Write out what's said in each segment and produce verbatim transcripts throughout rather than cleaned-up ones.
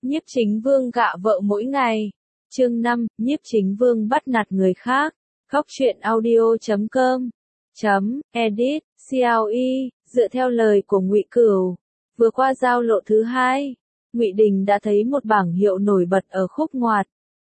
Nhiếp Chính Vương gạ vợ mỗi ngày. Chương năm, Nhiếp Chính Vương bắt nạt người khác. Góc truyện audio chấm com chấm edit cle dựa theo lời của Ngụy Cửu. Vừa qua giao lộ thứ hai, Ngụy Đình đã thấy một bảng hiệu nổi bật ở khúc ngoặt.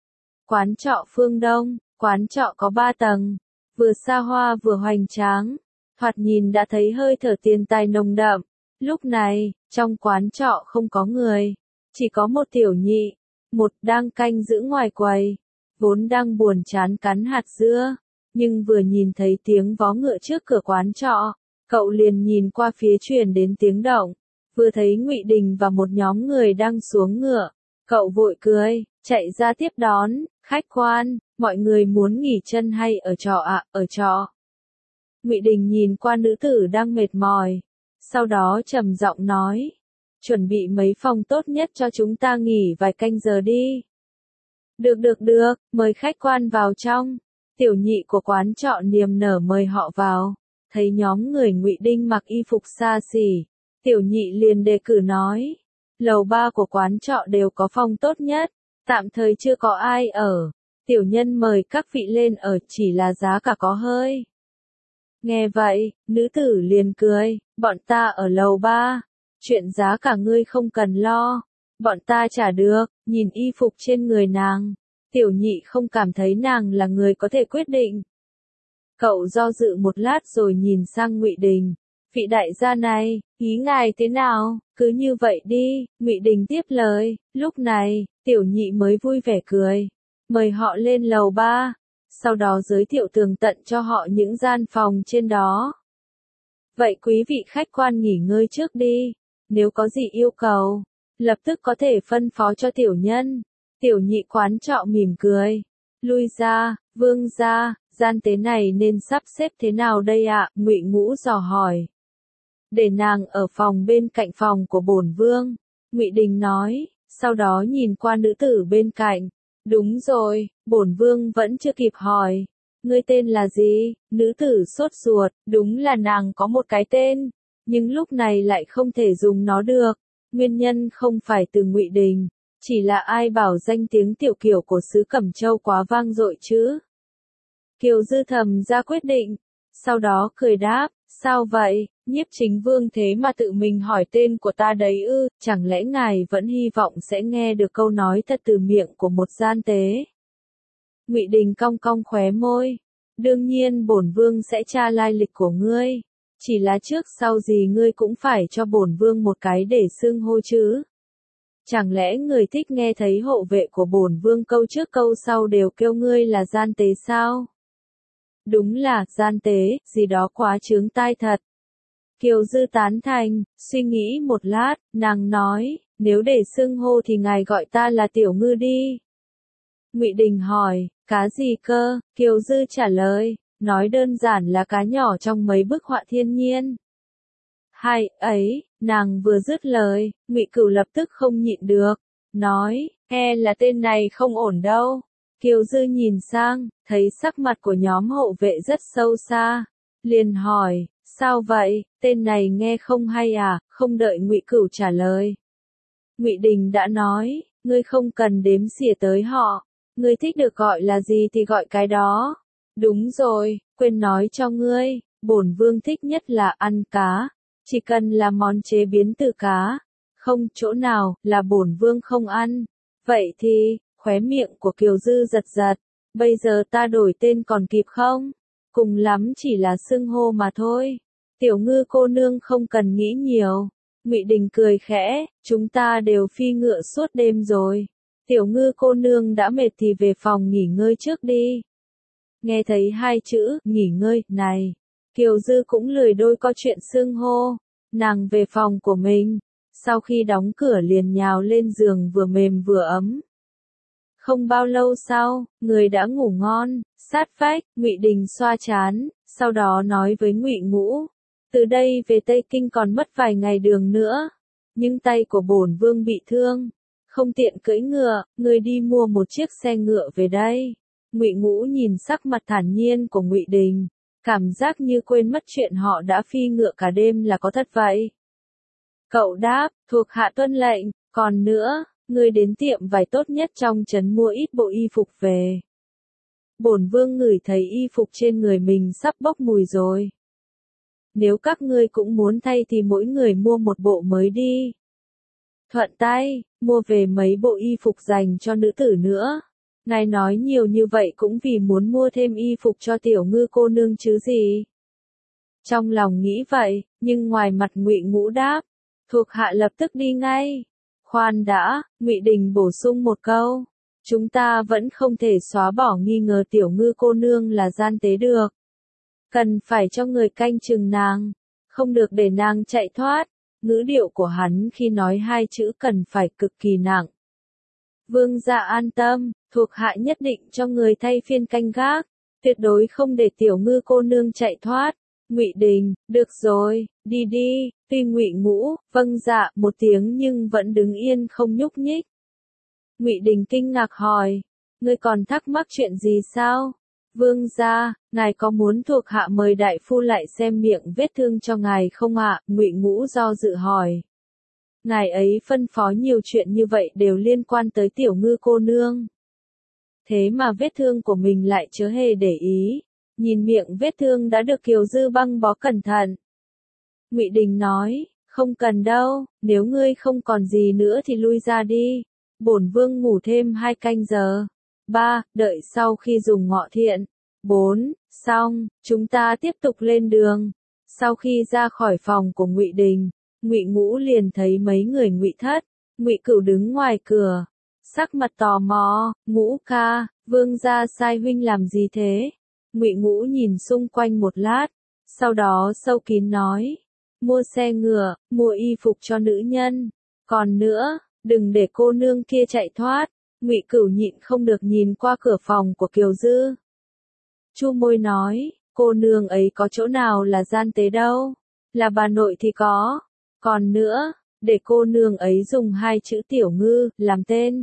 Quán trọ Phương Đông. Quán trọ có ba tầng, vừa xa hoa vừa hoành tráng, thoạt nhìn đã thấy hơi thở tiền tài nồng đậm. Lúc này, trong quán trọ không có người, chỉ có một tiểu nhị, một đang canh giữ ngoài quầy, vốn đang buồn chán cắn hạt dưa, nhưng vừa nhìn thấy tiếng vó ngựa trước cửa quán trọ, cậu liền nhìn qua phía truyền đến tiếng động, vừa thấy Ngụy Đình và một nhóm người đang xuống ngựa, cậu vội cười, chạy ra tiếp đón. Khách quan, mọi người muốn nghỉ chân hay ở trọ ạ, à, ở trọ. Ngụy Đình nhìn qua nữ tử đang mệt mỏi, sau đó trầm giọng nói, chuẩn bị mấy phòng tốt nhất cho chúng ta nghỉ vài canh giờ đi. Được được được, mời khách quan vào trong. Tiểu nhị của quán trọ niềm nở mời họ vào, thấy nhóm người Ngụy Đình mặc y phục xa xỉ, tiểu nhị liền đề cử nói, lầu ba của quán trọ đều có phòng tốt nhất. Tạm thời chưa có ai ở, tiểu nhân mời các vị lên ở, chỉ là giá cả có hơi. Nghe vậy, nữ tử liền cười, bọn ta ở lầu ba, chuyện giá cả ngươi không cần lo, bọn ta trả được. Nhìn y phục trên người nàng, tiểu nhị không cảm thấy nàng là người có thể quyết định. Cậu do dự một lát rồi nhìn sang Ngụy Đình, vị đại gia này, ý ngài thế nào? Cứ như vậy đi. Ngụy Đình tiếp lời. Lúc này, tiểu nhị mới vui vẻ cười, mời họ lên lầu ba, sau đó giới thiệu tường tận cho họ những gian phòng trên đó. Vậy quý vị khách quan nghỉ ngơi trước đi, nếu có gì yêu cầu, lập tức có thể phân phó cho tiểu nhân. Tiểu nhị quán trọ mỉm cười, lui ra. Vương gia, gian tế này nên sắp xếp thế nào đây ạ? Ngụy Ngũ dò hỏi. Để nàng ở phòng bên cạnh phòng của bổn vương, Ngụy Đình nói, sau đó nhìn qua nữ tử bên cạnh. Đúng rồi, bổn vương vẫn chưa kịp hỏi, ngươi tên là gì? Nữ tử sốt ruột, đúng là nàng có một cái tên, nhưng lúc này lại không thể dùng nó được. Nguyên nhân không phải từ Ngụy Đình, chỉ là ai bảo danh tiếng tiểu kiểu của xứ Cẩm Châu quá vang dội chứ. Kiều Dư thầm ra quyết định, sau đó cười đáp, sao vậy? Nhiếp Chính Vương thế mà tự mình hỏi tên của ta đấy ư, chẳng lẽ ngài vẫn hy vọng sẽ nghe được câu nói thật từ miệng của một gian tế? Ngụy Đình cong cong khóe môi, đương nhiên bổn vương sẽ tra lai lịch của ngươi, chỉ là trước sau gì ngươi cũng phải cho bổn vương một cái để xưng hô chứ. Chẳng lẽ người thích nghe thấy hộ vệ của bổn vương câu trước câu sau đều kêu ngươi là gian tế sao? Đúng là, gian tế, gì đó quá chướng tai thật. Kiều Dư tán thành, suy nghĩ một lát, nàng nói, nếu để xưng hô thì ngài gọi ta là Tiểu Ngư đi. Ngụy Đình hỏi, cá gì cơ? Kiều Dư trả lời, nói đơn giản là cá nhỏ trong mấy bức họa thiên nhiên. Hay, ấy, nàng vừa dứt lời, Ngụy Cửu lập tức không nhịn được, nói, e là tên này không ổn đâu. Kiều Dư nhìn sang, thấy sắc mặt của nhóm hộ vệ rất sâu xa, liền hỏi, sao vậy, tên này nghe không hay à? Không đợi Ngụy Cửu trả lời, Ngụy Đình đã nói, ngươi không cần đếm xỉa tới họ, ngươi thích được gọi là gì thì gọi cái đó. Đúng rồi, quên nói cho ngươi, bổn vương thích nhất là ăn cá, chỉ cần là món chế biến từ cá, không chỗ nào là bổn vương không ăn. Vậy thì, khóe miệng của Kiều Dư giật giật, bây giờ ta đổi tên còn kịp không? Cùng lắm chỉ là xưng hô mà thôi. Tiểu Ngư cô nương không cần nghĩ nhiều. Ngụy Đình cười khẽ, chúng ta đều phi ngựa suốt đêm rồi. Tiểu Ngư cô nương đã mệt thì về phòng nghỉ ngơi trước đi. Nghe thấy hai chữ, nghỉ ngơi, này. Kiều Dư cũng lười đôi có chuyện xưng hô. Nàng về phòng của mình. Sau khi đóng cửa liền nhào lên giường vừa mềm vừa ấm. Không bao lâu sau, người đã ngủ ngon, sát vách. Ngụy Đình xoa trán, sau đó nói với Ngụy Ngũ, từ đây về Tây Kinh còn mất vài ngày đường nữa, nhưng tay của bổn vương bị thương, không tiện cưỡi ngựa, người đi mua một chiếc xe ngựa về đây. Ngụy Ngũ nhìn sắc mặt thản nhiên của Ngụy Đình, cảm giác như quên mất chuyện họ đã phi ngựa cả đêm là có thật vậy. Cậu đáp, thuộc hạ tuân lệnh, còn nữa, ngươi đến tiệm vải tốt nhất trong trấn mua ít bộ y phục về. Bổn vương ngửi thấy y phục trên người mình sắp bốc mùi rồi. Nếu các ngươi cũng muốn thay thì mỗi người mua một bộ mới đi. Thuận tay, mua về mấy bộ y phục dành cho nữ tử nữa. Ngài nói nhiều như vậy cũng vì muốn mua thêm y phục cho tiểu ngư cô nương chứ gì. Trong lòng nghĩ vậy, nhưng ngoài mặt Ngụy Ngũ đáp, thuộc hạ lập tức đi ngay. Khoan đã, Ngụy Đình bổ sung một câu, chúng ta vẫn không thể xóa bỏ nghi ngờ tiểu ngư cô nương là gian tế được. Cần phải cho người canh chừng nàng, không được để nàng chạy thoát. Ngữ điệu của hắn khi nói hai chữ cần phải cực kỳ nặng. Vương gia an tâm, thuộc hạ nhất định cho người thay phiên canh gác, tuyệt đối không để tiểu ngư cô nương chạy thoát. Ngụy Đình, được rồi, đi đi. Tuy Ngụy Ngũ vâng dạ một tiếng nhưng vẫn đứng yên không nhúc nhích. Ngụy Đình kinh ngạc hỏi, ngươi còn thắc mắc chuyện gì sao? Vương gia, ngài có muốn thuộc hạ mời đại phu lại xem miệng vết thương cho ngài không ạ? Ngụy Ngũ do dự hỏi. Ngài ấy phân phó nhiều chuyện như vậy đều liên quan tới tiểu ngư cô nương. Thế mà vết thương của mình lại chớ hề để ý. Nhìn miệng vết thương đã được Kiều Dư băng bó cẩn thận. Ngụy Đình nói, không cần đâu, nếu ngươi không còn gì nữa thì lui ra đi. Bổn vương ngủ thêm hai canh giờ. Ba, đợi sau khi dùng ngọ thiện. Bốn, xong, chúng ta tiếp tục lên đường. Sau khi ra khỏi phòng của Ngụy Đình, Ngụy Ngũ liền thấy mấy người Ngụy Thất, Ngụy Cửu đứng ngoài cửa, sắc mặt tò mò. Ngũ ca, vương gia sai huynh làm gì thế? Ngụy Ngũ nhìn xung quanh một lát, sau đó sâu kín nói, mua xe ngựa, mua y phục cho nữ nhân, còn nữa, đừng để cô nương kia chạy thoát. Ngụy Cửu nhịn không được nhìn qua cửa phòng của Kiều Dư. Chu môi nói, cô nương ấy có chỗ nào là gian tế đâu, là bà nội thì có. Còn nữa, để cô nương ấy dùng hai chữ tiểu ngư làm tên.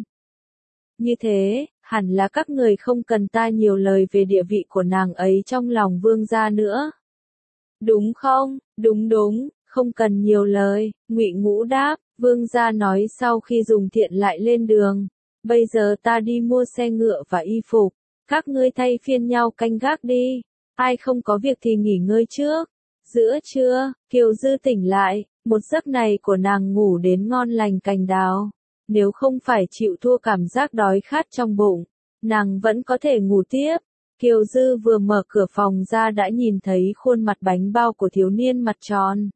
Như thế, hẳn là các người không cần ta nhiều lời về địa vị của nàng ấy trong lòng vương gia nữa. Đúng không? Đúng đúng, không cần nhiều lời. Ngụy Ngũ đáp, vương gia nói sau khi dùng thiện lại lên đường. Bây giờ ta đi mua xe ngựa và y phục, các ngươi thay phiên nhau canh gác đi, ai không có việc thì nghỉ ngơi trước. Giữa trưa, Kiều Dư tỉnh lại, một giấc này của nàng ngủ đến ngon lành cành đào. Nếu không phải chịu thua cảm giác đói khát trong bụng, nàng vẫn có thể ngủ tiếp. Kiều Dư vừa mở cửa phòng ra đã nhìn thấy khuôn mặt bánh bao của thiếu niên mặt tròn.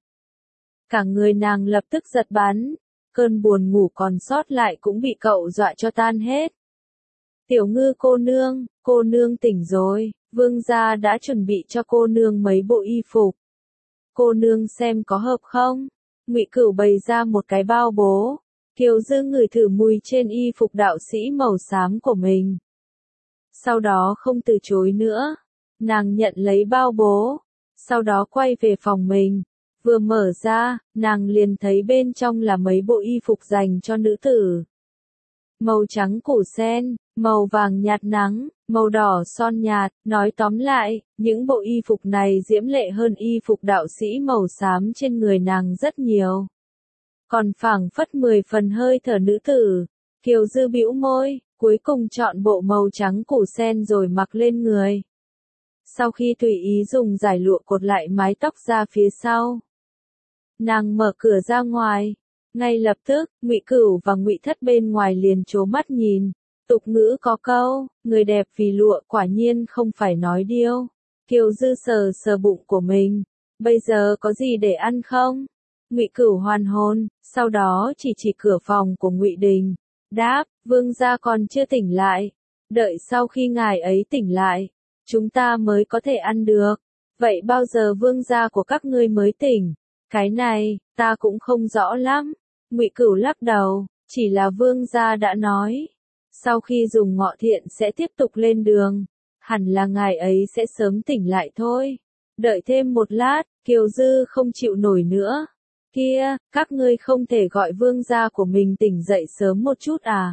Cả người nàng lập tức giật bắn. Cơn buồn ngủ còn sót lại cũng bị cậu dọa cho tan hết. Tiểu ngư cô nương, cô nương tỉnh rồi, vương gia đã chuẩn bị cho cô nương mấy bộ y phục. Cô nương xem có hợp không? Ngụy Cửu bày ra một cái bao bố. Kiều Dư ngửi thử mùi trên y phục đạo sĩ màu xám của mình. Sau đó không từ chối nữa. Nàng nhận lấy bao bố. Sau đó quay về phòng mình. Vừa mở ra, nàng liền thấy bên trong là mấy bộ y phục dành cho nữ tử. Màu trắng củ sen, màu vàng nhạt nắng, màu đỏ son nhạt, nói tóm lại, những bộ y phục này diễm lệ hơn y phục đạo sĩ màu xám trên người nàng rất nhiều. Còn phảng phất mười phần hơi thở nữ tử. Kiều Dư bĩu môi, cuối cùng chọn bộ màu trắng củ sen rồi mặc lên người. Sau khi tùy ý dùng giải lụa cột lại mái tóc ra phía sau, nàng mở cửa ra ngoài. Ngay lập tức, Ngụy Cửu và Ngụy Thất bên ngoài liền trố mắt nhìn. Tục ngữ có câu, người đẹp vì lụa quả nhiên không phải nói điêu. Kiều Dư sờ sờ bụng của mình. Bây giờ có gì để ăn không? Ngụy Cửu hoàn hồn, sau đó chỉ chỉ cửa phòng của Ngụy Đình. Đáp, vương gia còn chưa tỉnh lại. Đợi sau khi ngài ấy tỉnh lại, chúng ta mới có thể ăn được. Vậy bao giờ vương gia của các ngươi mới tỉnh? Cái này, ta cũng không rõ lắm. Ngụy Cửu lắc đầu, chỉ là vương gia đã nói. Sau khi dùng ngọ thiện sẽ tiếp tục lên đường. Hẳn là ngài ấy sẽ sớm tỉnh lại thôi. Đợi thêm một lát, Kiều Dư không chịu nổi nữa. Kia, các ngươi không thể gọi vương gia của mình tỉnh dậy sớm một chút à?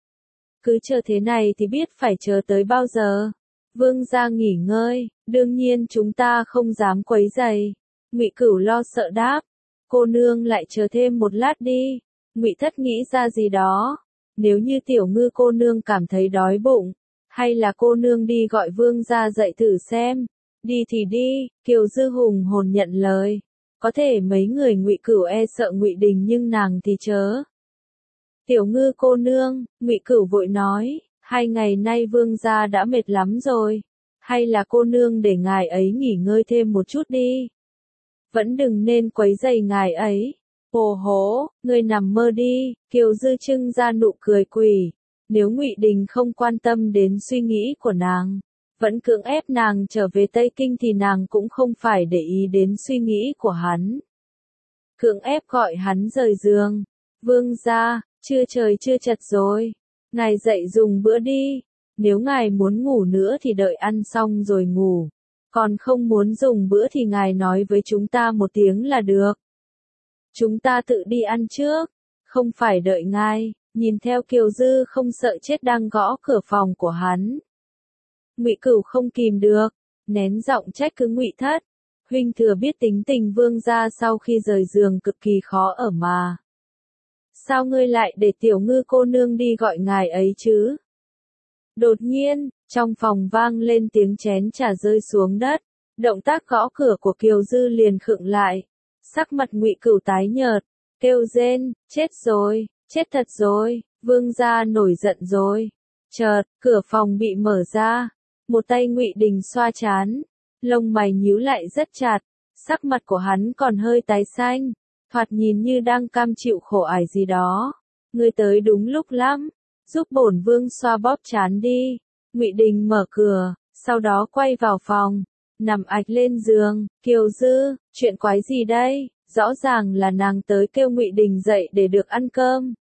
Cứ chờ thế này thì biết phải chờ tới bao giờ. Vương gia nghỉ ngơi, đương nhiên chúng ta không dám quấy rầy. Ngụy Cửu lo sợ đáp. Cô nương lại chờ thêm một lát đi. Ngụy Thất nghĩ ra gì đó. nếu như tiểu ngư cô nương cảm thấy đói bụng, hay là cô nương đi gọi vương gia dậy thử xem. Đi thì đi, Kiều Dư hùng hồn nhận lời. Có thể mấy người Ngụy Cửu e sợ Ngụy Đình nhưng nàng thì chớ. Tiểu ngư cô nương, Ngụy Cửu vội nói, hai ngày nay vương gia đã mệt lắm rồi, hay là cô nương để ngài ấy nghỉ ngơi thêm một chút đi. Vẫn đừng nên quấy rầy ngài ấy. Ồ hố, ngươi nằm mơ đi, Kiều Dư trưng ra nụ cười quỷ. Nếu Ngụy Đình không quan tâm đến suy nghĩ của nàng, vẫn cưỡng ép nàng trở về Tây Kinh thì nàng cũng không phải để ý đến suy nghĩ của hắn. Cưỡng ép gọi hắn rời giường. Vương gia, trưa trời chưa chật rồi. Ngài dậy dùng bữa đi. Nếu ngài muốn ngủ nữa thì đợi ăn xong rồi ngủ. Còn không muốn dùng bữa thì ngài nói với chúng ta một tiếng là được. Chúng ta tự đi ăn trước. Không phải đợi ngài. Nhìn theo Kiều Dư không sợ chết đang gõ cửa phòng của hắn. Ngụy Cửu không kìm được, nén giọng trách cứ Ngụy Thất. Huynh thừa biết tính tình vương gia sau khi rời giường cực kỳ khó ở mà. Sao ngươi lại để tiểu ngư cô nương đi gọi ngài ấy chứ? Đột nhiên, trong phòng vang lên tiếng chén trà rơi xuống đất. Động tác gõ cửa của Kiều Dư liền khựng lại. Sắc mặt Ngụy Cửu tái nhợt, kêu rên, chết rồi, chết thật rồi, vương gia nổi giận rồi. Chợt, cửa phòng bị mở ra. Một tay Ngụy Đình xoa trán, lông mày nhíu lại rất chặt, sắc mặt của hắn còn hơi tái xanh, thoạt nhìn như đang cam chịu khổ ải gì đó. Ngươi tới đúng lúc lắm, giúp bổn vương xoa bóp trán đi. Ngụy Đình mở cửa, sau đó quay vào phòng, nằm ạch lên giường. Kiều Dư, chuyện quái gì đây? Rõ ràng là nàng tới kêu Ngụy Đình dậy để được ăn cơm.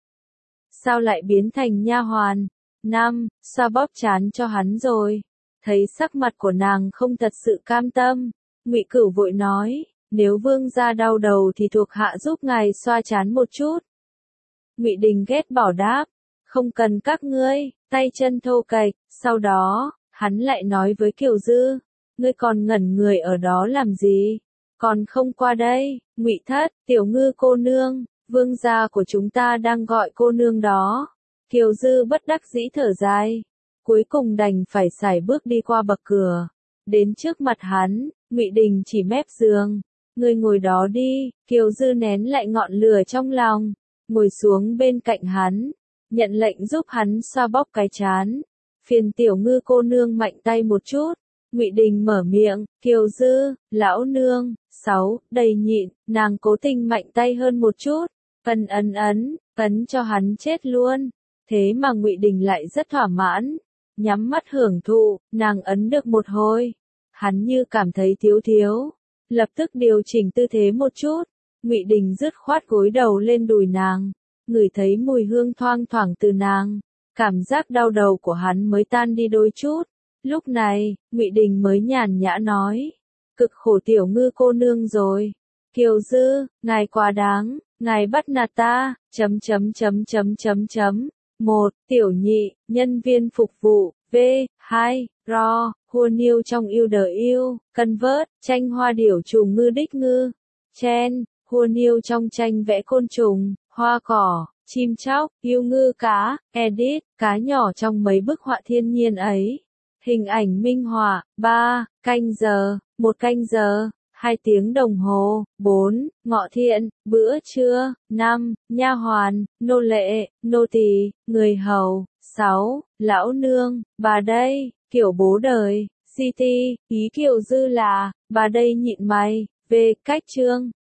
Sao lại biến thành nha hoàn? Năm, xoa bóp trán cho hắn rồi. Thấy sắc mặt của nàng không thật sự cam tâm, Ngụy Cửu vội nói, nếu vương gia đau đầu thì thuộc hạ giúp ngài xoa trán một chút. Ngụy Đình ghét bỏ đáp, không cần các ngươi, tay chân thô kệch. Sau đó, hắn lại nói với Kiều Dư, ngươi còn ngẩn người ở đó làm gì? Còn không qua đây. Ngụy Thất, tiểu ngư cô nương, vương gia của chúng ta đang gọi cô nương đó. Kiều Dư bất đắc dĩ thở dài. Cuối cùng đành phải sải bước đi qua bậc cửa. Đến trước mặt hắn, Ngụy Đình chỉ mép giường. Ngươi ngồi đó đi. Kiều Dư nén lại ngọn lửa trong lòng. Ngồi xuống bên cạnh hắn. Nhận lệnh giúp hắn xoa bóp cái trán. Phiền tiểu ngư cô nương mạnh tay một chút. Ngụy Đình mở miệng. Kiều Dư, lão nương. Sáu, đầy nhịn. Nàng cố tình mạnh tay hơn một chút. Ấn ấn ấn, ấn cho hắn chết luôn. Thế mà Ngụy Đình lại rất thỏa mãn. Nhắm mắt hưởng thụ, nàng ấn được một hồi. Hắn như cảm thấy thiếu thiếu. Lập tức điều chỉnh tư thế một chút. Ngụy Đình dứt khoát gối đầu lên đùi nàng. Ngửi thấy mùi hương thoang thoảng từ nàng. Cảm giác đau đầu của hắn mới tan đi đôi chút. Lúc này, Ngụy Đình mới nhàn nhã nói. Cực khổ tiểu ngư cô nương rồi. Kiều Dư, ngài quá đáng, ngài bắt nạt ta, chấm chấm chấm chấm chấm chấm. Một, tiểu nhị, nhân viên phục vụ, V, hai, ro, hua niêu trong yêu đời yêu, convert, tranh hoa điểu trùng ngư đích ngư, chen, hua niêu trong tranh vẽ côn trùng, hoa cỏ, chim chóc, yêu ngư cá, edit, cá nhỏ trong mấy bức họa thiên nhiên ấy. Hình ảnh minh họa, ba, canh giờ, một canh giờ. Hai tiếng đồng hồ. Bốn, ngọ thiện, bữa trưa. Năm, nha hoàn, nô lệ, nô tỳ, người hầu. Sáu, lão nương, bà đây, kiểu bố đời. City, ý Kiều Dư là, bà đây nhịn mày. Về cách chương.